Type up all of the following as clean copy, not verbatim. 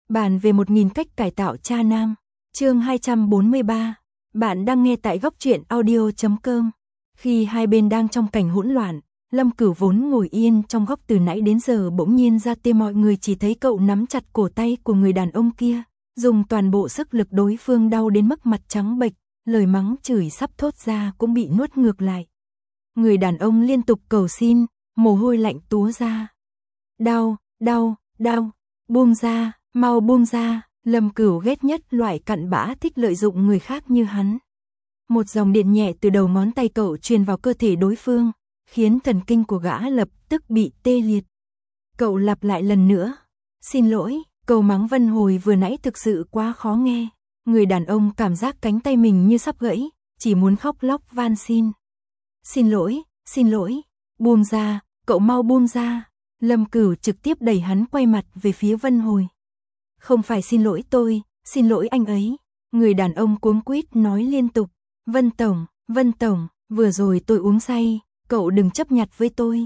Bàn về 1000 cách cải tạo cha nam. Chương 243. Bạn đang nghe tại góc truyện audio.com. Khi hai bên đang trong cảnh hỗn loạn, Lâm Cửu vốn ngồi yên trong góc từ nãy đến giờ bỗng nhiên ra tê, mọi người chỉ thấy cậu nắm chặt cổ tay của người đàn ông kia, dùng toàn bộ sức lực, đối phương đau đến mức mặt trắng bệch, lời mắng chửi sắp thốt ra cũng bị nuốt ngược lại. Người đàn ông liên tục cầu xin, mồ hôi lạnh túa ra. Đau, đau, đau, buông ra, mau buông ra. Lâm Cửu ghét nhất loại cặn bã thích lợi dụng người khác như hắn. Một dòng điện nhẹ từ đầu ngón tay cậu truyền vào cơ thể đối phương, khiến thần kinh của gã lập tức bị tê liệt. Cậu lặp lại lần nữa. Xin lỗi, câu mắng Vân Hồi vừa nãy thực sự quá khó nghe. Người đàn ông cảm giác cánh tay mình như sắp gãy, chỉ muốn khóc lóc van xin. Xin lỗi, buông ra, cậu mau buông ra. Lâm Cửu trực tiếp đẩy hắn quay mặt về phía Vân Hồi. Không phải xin lỗi tôi, xin lỗi anh ấy. Người đàn ông cuống quýt nói liên tục. Vân Tổng, vừa rồi tôi uống say, cậu đừng chấp nhặt với tôi.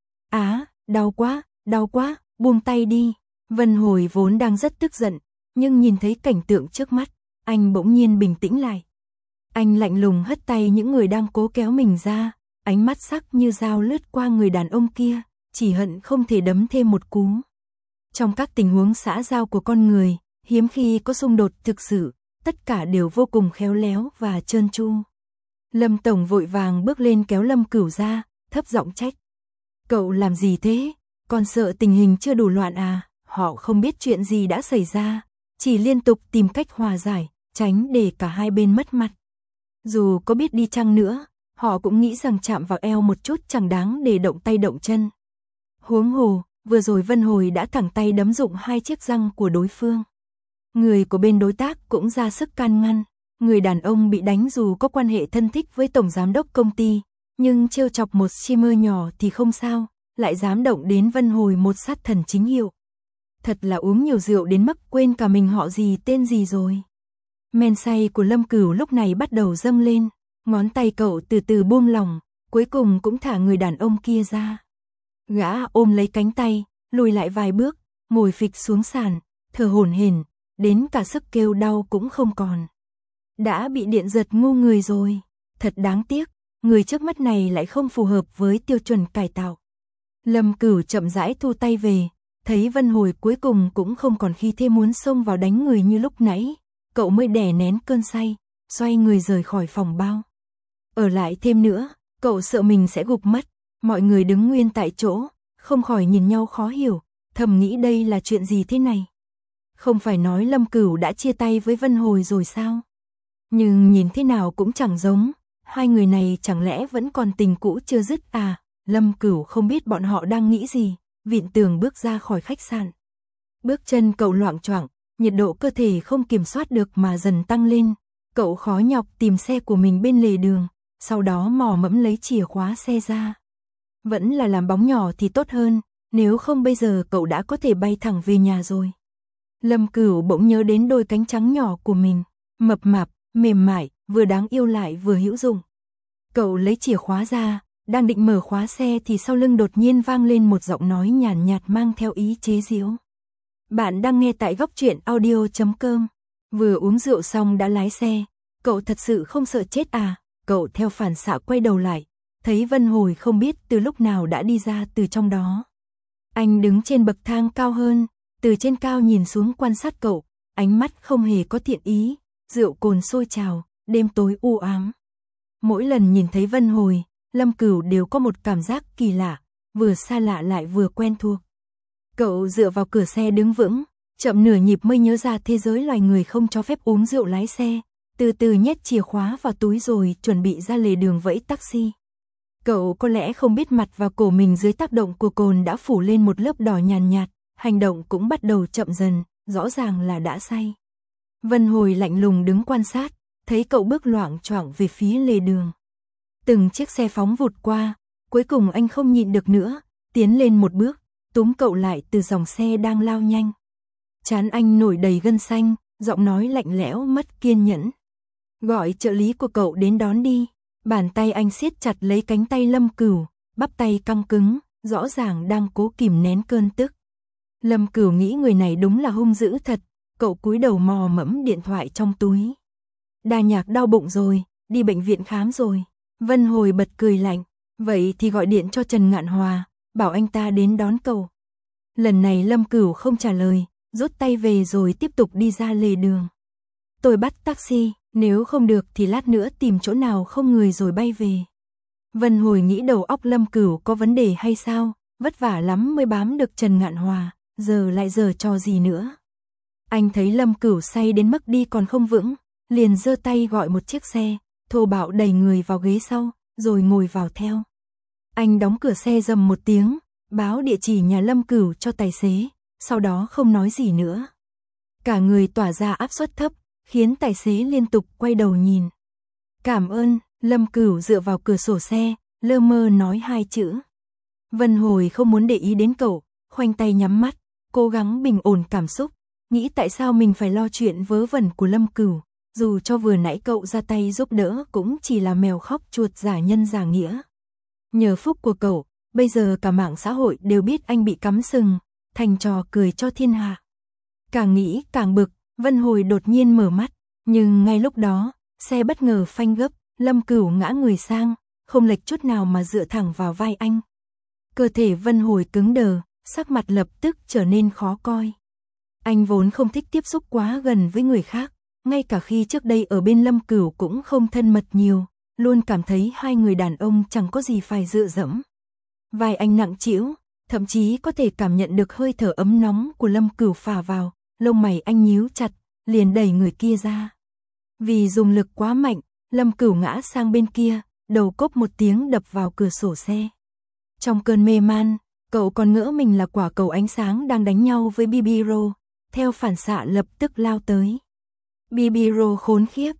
Đau quá, buông tay đi. Vân Hồi vốn đang rất tức giận, nhưng nhìn thấy cảnh tượng trước mắt, anh bỗng nhiên bình tĩnh lại. Anh lạnh lùng hất tay những người đang cố kéo mình ra, ánh mắt sắc như dao lướt qua người đàn ông kia, chỉ hận không thể đấm thêm một cú. Trong các tình huống xã giao của con người, hiếm khi có xung đột thực sự, tất cả đều vô cùng khéo léo và trơn tru. Lâm Tổng vội vàng bước lên kéo Lâm Cửu ra, thấp giọng trách. Cậu làm gì thế? Còn sợ tình hình chưa đủ loạn à? Họ không biết chuyện gì đã xảy ra, chỉ liên tục tìm cách hòa giải, tránh để cả hai bên mất mặt. Dù có biết đi chăng nữa, họ cũng nghĩ rằng chạm vào eo một chút chẳng đáng để động tay động chân. Huống hồ, vừa rồi Vân Hồi đã thẳng tay đấm rụng 2 chiếc răng của đối phương. Người của bên đối tác cũng ra sức can ngăn. Người đàn ông bị đánh dù có quan hệ thân thích với tổng giám đốc công ty, nhưng trêu chọc một streamer nhỏ thì không sao, lại dám động đến Vân Hồi, một sát thần chính hiệu. Thật là uống nhiều rượu đến mức quên cả mình họ gì tên gì rồi. Men say của Lâm Cửu lúc này bắt đầu dâng lên, ngón tay cậu từ từ buông lỏng, cuối cùng cũng thả người đàn ông kia ra. Gã ôm lấy cánh tay, lùi lại vài bước, ngồi phịch xuống sàn, thở hổn hển, đến cả sức kêu đau cũng không còn. Đã bị điện giật ngu người rồi, thật đáng tiếc, người trước mắt này lại không phù hợp với tiêu chuẩn cải tạo. Lâm Cửu chậm rãi thu tay về, thấy Vân Hồi cuối cùng cũng không còn khí thế muốn xông vào đánh người như lúc nãy, cậu mới đè nén cơn say, xoay người rời khỏi phòng bao. Ở lại thêm nữa, cậu sợ mình sẽ gục mất. Mọi người đứng nguyên tại chỗ, không khỏi nhìn nhau khó hiểu, thầm nghĩ đây là chuyện gì thế này. Không phải nói Lâm Cửu đã chia tay với Vân Hồi rồi sao? Nhưng nhìn thế nào cũng chẳng giống, hai người này chẳng lẽ vẫn còn tình cũ chưa dứt à? Lâm Cửu không biết bọn họ đang nghĩ gì, vịn tường bước ra khỏi khách sạn. Bước chân cậu loạng choạng, nhiệt độ cơ thể không kiểm soát được mà dần tăng lên, cậu khó nhọc tìm xe của mình bên lề đường, sau đó mò mẫm lấy chìa khóa xe ra. Vẫn là làm bóng nhỏ thì tốt hơn, nếu không bây giờ cậu đã có thể bay thẳng về nhà rồi. Lâm Cửu bỗng nhớ đến đôi cánh trắng nhỏ của mình, mập mạp, mềm mại, vừa đáng yêu lại vừa hữu dụng. Cậu lấy chìa khóa ra, đang định mở khóa xe thì sau lưng đột nhiên vang lên một giọng nói nhàn nhạt mang theo ý chế giễu. Bạn đang nghe tại góc truyện audio.com. Vừa uống rượu xong đã lái xe, cậu thật sự không sợ chết à? Cậu theo phản xạ quay đầu lại, thấy Vân Hồi không biết từ lúc nào đã đi ra từ trong đó. Anh đứng trên bậc thang cao hơn, từ trên cao nhìn xuống quan sát cậu, ánh mắt không hề có thiện ý, rượu cồn sôi trào, đêm tối u ám. Mỗi lần nhìn thấy Vân Hồi, Lâm Cửu đều có một cảm giác kỳ lạ, vừa xa lạ lại vừa quen thuộc. Cậu dựa vào cửa xe đứng vững, chậm nửa nhịp mới nhớ ra thế giới loài người không cho phép uống rượu lái xe, từ từ nhét chìa khóa vào túi rồi chuẩn bị ra lề đường vẫy taxi. Cậu có lẽ không biết mặt và cổ mình dưới tác động của cồn đã phủ lên một lớp đỏ nhàn nhạt, hành động cũng bắt đầu chậm dần, rõ ràng là đã say. Vân Hồi lạnh lùng đứng quan sát, thấy cậu bước loạng choạng về phía lề đường. Từng chiếc xe phóng vụt qua, cuối cùng anh không nhịn được nữa, tiến lên một bước, túm cậu lại từ dòng xe đang lao nhanh. Trán anh nổi đầy gân xanh, giọng nói lạnh lẽo mất kiên nhẫn. Gọi trợ lý của cậu đến đón đi. Bàn tay anh siết chặt lấy cánh tay Lâm Cửu, bắp tay căng cứng, rõ ràng đang cố kìm nén cơn tức. Lâm Cửu nghĩ người này đúng là hung dữ thật, cậu cúi đầu mò mẫm điện thoại trong túi. Đa Nhạc đau bụng rồi, đi bệnh viện khám rồi. Vân Hồi bật cười lạnh, vậy thì gọi điện cho Trần Ngạn Hòa, bảo anh ta đến đón cậu. Lần này Lâm Cửu không trả lời, rút tay về rồi tiếp tục đi ra lề đường. Tôi bắt taxi, nếu không được thì lát nữa tìm chỗ nào không người rồi bay về. Vân Hồi nghĩ đầu óc Lâm Cửu có vấn đề hay sao, vất vả lắm mới bám được Trần Ngạn Hòa, giờ lại giở trò gì nữa. Anh thấy Lâm Cửu say đến mức đi còn không vững, liền giơ tay gọi một chiếc xe, thô bạo đẩy người vào ghế sau, rồi ngồi vào theo. Anh đóng cửa xe rầm một tiếng, báo địa chỉ nhà Lâm Cửu cho tài xế, sau đó không nói gì nữa. Cả người tỏa ra áp suất thấp, khiến tài xế liên tục quay đầu nhìn. Cảm ơn, Lâm Cửu dựa vào cửa sổ xe, lơ mơ nói 2 chữ. Vân Hồi không muốn để ý đến cậu, khoanh tay nhắm mắt, cố gắng bình ổn cảm xúc, nghĩ tại sao mình phải lo chuyện vớ vẩn của Lâm Cửu, dù cho vừa nãy cậu ra tay giúp đỡ cũng chỉ là mèo khóc chuột giả nhân giả nghĩa. Nhờ phúc của cậu, bây giờ cả mạng xã hội đều biết anh bị cắm sừng, thành trò cười cho thiên hạ. Càng nghĩ càng bực, Vân Hồi đột nhiên mở mắt, nhưng ngay lúc đó, xe bất ngờ phanh gấp, Lâm Cửu ngã người sang, không lệch chút nào mà dựa thẳng vào vai anh. Cơ thể Vân Hồi cứng đờ, sắc mặt lập tức trở nên khó coi. Anh vốn không thích tiếp xúc quá gần với người khác, ngay cả khi trước đây ở bên Lâm Cửu cũng không thân mật nhiều, luôn cảm thấy hai người đàn ông chẳng có gì phải dựa dẫm. Vai anh nặng trĩu, thậm chí có thể cảm nhận được hơi thở ấm nóng của Lâm Cửu phả vào, lông mày anh nhíu chặt, liền đẩy người kia ra. Vì dùng lực quá mạnh, Lâm Cửu ngã sang bên kia, đầu cốp một tiếng đập vào cửa sổ xe. Trong cơn mê man, cậu còn ngỡ mình là quả cầu ánh sáng đang đánh nhau với Bibiro, theo phản xạ lập tức lao tới. Bibiro khốn khiếp,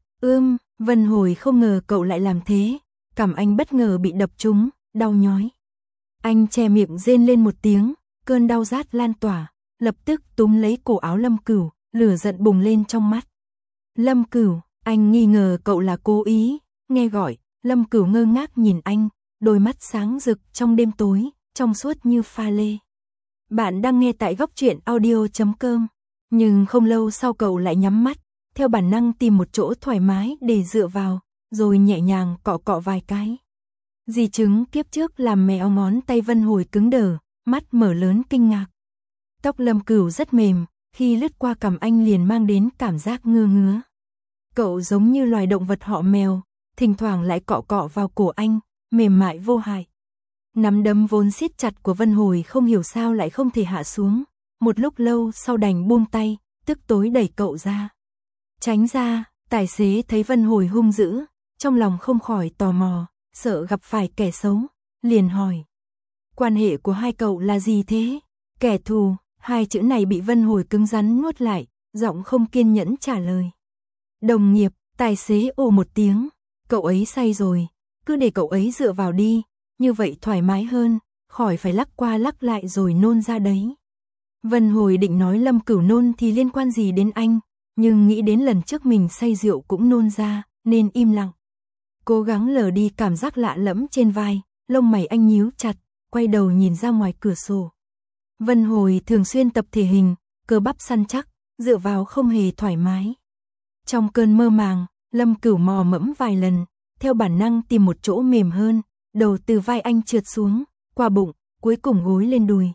Vân Hồi không ngờ cậu lại làm thế, cằm anh bất ngờ bị đập trúng, đau nhói. Anh che miệng rên lên một tiếng, cơn đau rát lan tỏa, lập tức túm lấy cổ áo Lâm Cửu, lửa giận bùng lên trong mắt. Lâm Cửu, anh nghi ngờ cậu là cố ý, nghe gọi, Lâm Cửu ngơ ngác nhìn anh, đôi mắt sáng rực trong đêm tối, trong suốt như pha lê. Bạn đang nghe tại Góc Truyện Audio.com, nhưng không lâu sau cậu lại nhắm mắt, theo bản năng tìm một chỗ thoải mái để dựa vào, rồi nhẹ nhàng cọ cọ vài cái. Di chứng kiếp trước làm mèo ngón tay Vân Hồi cứng đờ, mắt mở lớn kinh ngạc. Tóc Lâm Cửu rất mềm, khi lướt qua cằm anh liền mang đến cảm giác ngứa ngứa. Cậu giống như loài động vật họ mèo, thỉnh thoảng lại cọ cọ vào cổ anh, mềm mại vô hại. Nắm đấm vốn siết chặt của Vân Hồi không hiểu sao lại không thể hạ xuống, một lúc lâu sau đành buông tay, tức tối đẩy cậu ra. Tránh ra, tài xế thấy Vân Hồi hung dữ, trong lòng không khỏi tò mò, sợ gặp phải kẻ xấu, liền hỏi. Quan hệ của hai cậu là gì thế? Kẻ thù, hai chữ này bị Vân Hồi cứng rắn nuốt lại, giọng không kiên nhẫn trả lời. Đồng nghiệp, tài xế ồ một tiếng, cậu ấy say rồi, cứ để cậu ấy dựa vào đi, như vậy thoải mái hơn, khỏi phải lắc qua lắc lại rồi nôn ra đấy. Vân Hồi định nói Lâm Cửu nôn thì liên quan gì đến anh, nhưng nghĩ đến lần trước mình say rượu cũng nôn ra, nên im lặng. Cố gắng lờ đi cảm giác lạ lẫm trên vai, lông mày anh nhíu chặt, quay đầu nhìn ra ngoài cửa sổ. Vân Hồi thường xuyên tập thể hình, cơ bắp săn chắc, dựa vào không hề thoải mái. Trong cơn mơ màng, Lâm Cửu mò mẫm vài lần, theo bản năng tìm một chỗ mềm hơn, đầu từ vai anh trượt xuống, qua bụng, cuối cùng gối lên đùi.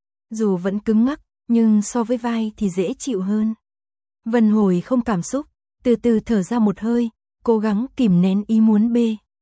Dù vẫn cứng ngắc, nhưng so với vai thì dễ chịu hơn. Vân Hồi không cảm xúc, từ từ thở ra một hơi, cố gắng kìm nén ý muốn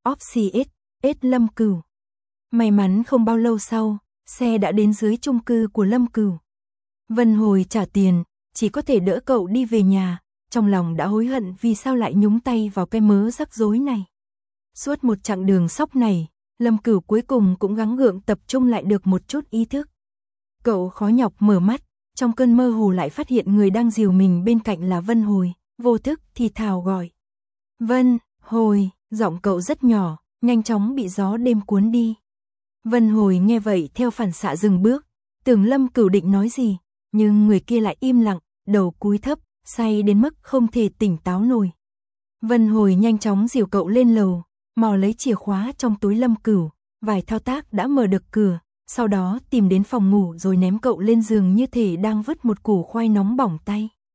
ết Lâm Cửu. May mắn không bao lâu sau, xe đã đến dưới chung cư của Lâm Cửu. Vân Hồi trả tiền, chỉ có thể đỡ cậu đi về nhà, trong lòng đã hối hận vì sao lại nhúng tay vào cái mớ rắc rối này. Suốt một chặng đường sóc này, Lâm Cửu cuối cùng cũng gắng gượng tập trung lại được một chút ý thức. Cậu khó nhọc mở mắt, trong cơn mơ hồ lại phát hiện người đang dìu mình bên cạnh là Vân Hồi, vô thức thì thào gọi. Vân Hồi, giọng cậu rất nhỏ, nhanh chóng bị gió đêm cuốn đi. Vân Hồi nghe vậy theo phản xạ dừng bước, tưởng Lâm Cửu định nói gì, nhưng người kia lại im lặng, đầu cúi thấp, say đến mức không thể tỉnh táo nổi. Vân Hồi nhanh chóng dìu cậu lên lầu, mò lấy chìa khóa trong túi Lâm Cửu, vài thao tác đã mở được cửa, sau đó tìm đến phòng ngủ rồi ném cậu lên giường như thể đang vứt một củ khoai nóng bỏng tay.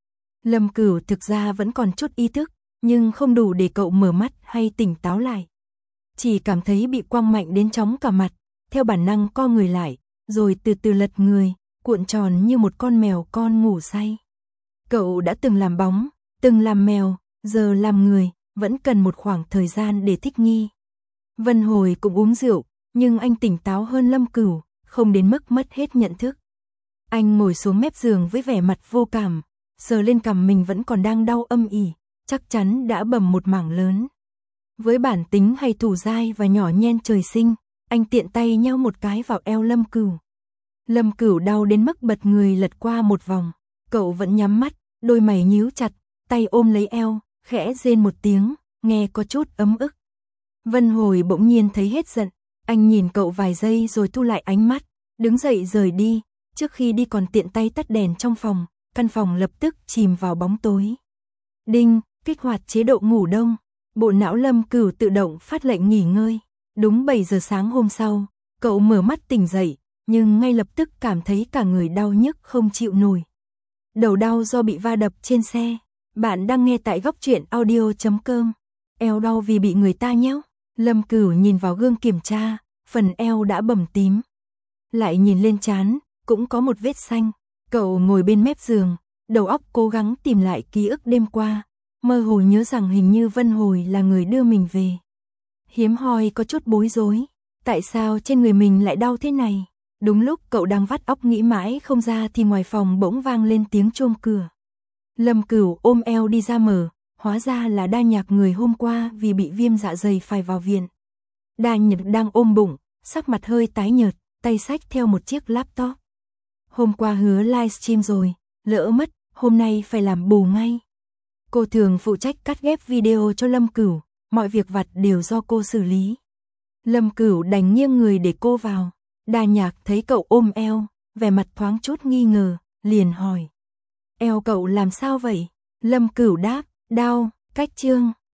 Lâm Cửu thực ra vẫn còn chút ý thức, nhưng không đủ để cậu mở mắt hay tỉnh táo lại. Chỉ cảm thấy bị quăng mạnh đến chóng cả mặt, theo bản năng co người lại, rồi từ từ lật người, cuộn tròn như một con mèo con ngủ say. Cậu đã từng làm bóng, từng làm mèo, giờ làm người, vẫn cần một khoảng thời gian để thích nghi. Vân Hồi cũng uống rượu, nhưng anh tỉnh táo hơn Lâm Cửu, không đến mức mất hết nhận thức. Anh ngồi xuống mép giường với vẻ mặt vô cảm, sờ lên cằm mình vẫn còn đang đau âm ỉ, chắc chắn đã bầm một mảng lớn. Với bản tính hay thủ dai và nhỏ nhen trời sinh, anh tiện tay nheo một cái vào eo Lâm Cửu. Lâm Cửu đau đến mức bật người lật qua một vòng, cậu vẫn nhắm mắt, đôi mày nhíu chặt, tay ôm lấy eo, khẽ rên một tiếng, nghe có chút ấm ức. Vân Hồi bỗng nhiên thấy hết giận, anh nhìn cậu vài giây rồi thu lại ánh mắt, đứng dậy rời đi, trước khi đi còn tiện tay tắt đèn trong phòng, căn phòng lập tức chìm vào bóng tối. Đinh, kích hoạt chế độ ngủ đông, bộ não Lâm Cửu tự động phát lệnh nghỉ ngơi. Đúng 7 giờ sáng hôm sau, cậu mở mắt tỉnh dậy, nhưng ngay lập tức cảm thấy cả người đau nhức không chịu nổi. Đầu đau do bị va đập trên xe. Bạn đang nghe tại góc truyện audio.com. Eo đau vì bị người ta nhéo. Lâm Cửu nhìn vào gương kiểm tra, phần eo đã bầm tím. Lại nhìn lên trán, cũng có một vết xanh. Cậu ngồi bên mép giường, đầu óc cố gắng tìm lại ký ức đêm qua, mơ hồ nhớ rằng hình như Vân Hồi là người đưa mình về. Hiếm hoi có chút bối rối, tại sao trên người mình lại đau thế này? Đúng lúc cậu đang vắt óc nghĩ mãi không ra thì ngoài phòng bỗng vang lên tiếng chuông cửa. Lâm Cửu ôm eo đi ra mở, hóa ra là Đa Nhạc người hôm qua vì bị viêm dạ dày phải vào viện. Đa Nhạc đang ôm bụng, sắc mặt hơi tái nhợt, tay xách theo một chiếc laptop. Hôm qua hứa livestream rồi, lỡ mất, hôm nay phải làm bù ngay. Cô thường phụ trách cắt ghép video cho Lâm Cửu, mọi việc vặt đều do cô xử lý. Lâm Cửu đành nghiêng người để cô vào. Đa Nhạc thấy cậu ôm eo, vẻ mặt thoáng chút nghi ngờ, liền hỏi. Eo cậu làm sao vậy? Lâm Cửu đáp, đau, cách chương.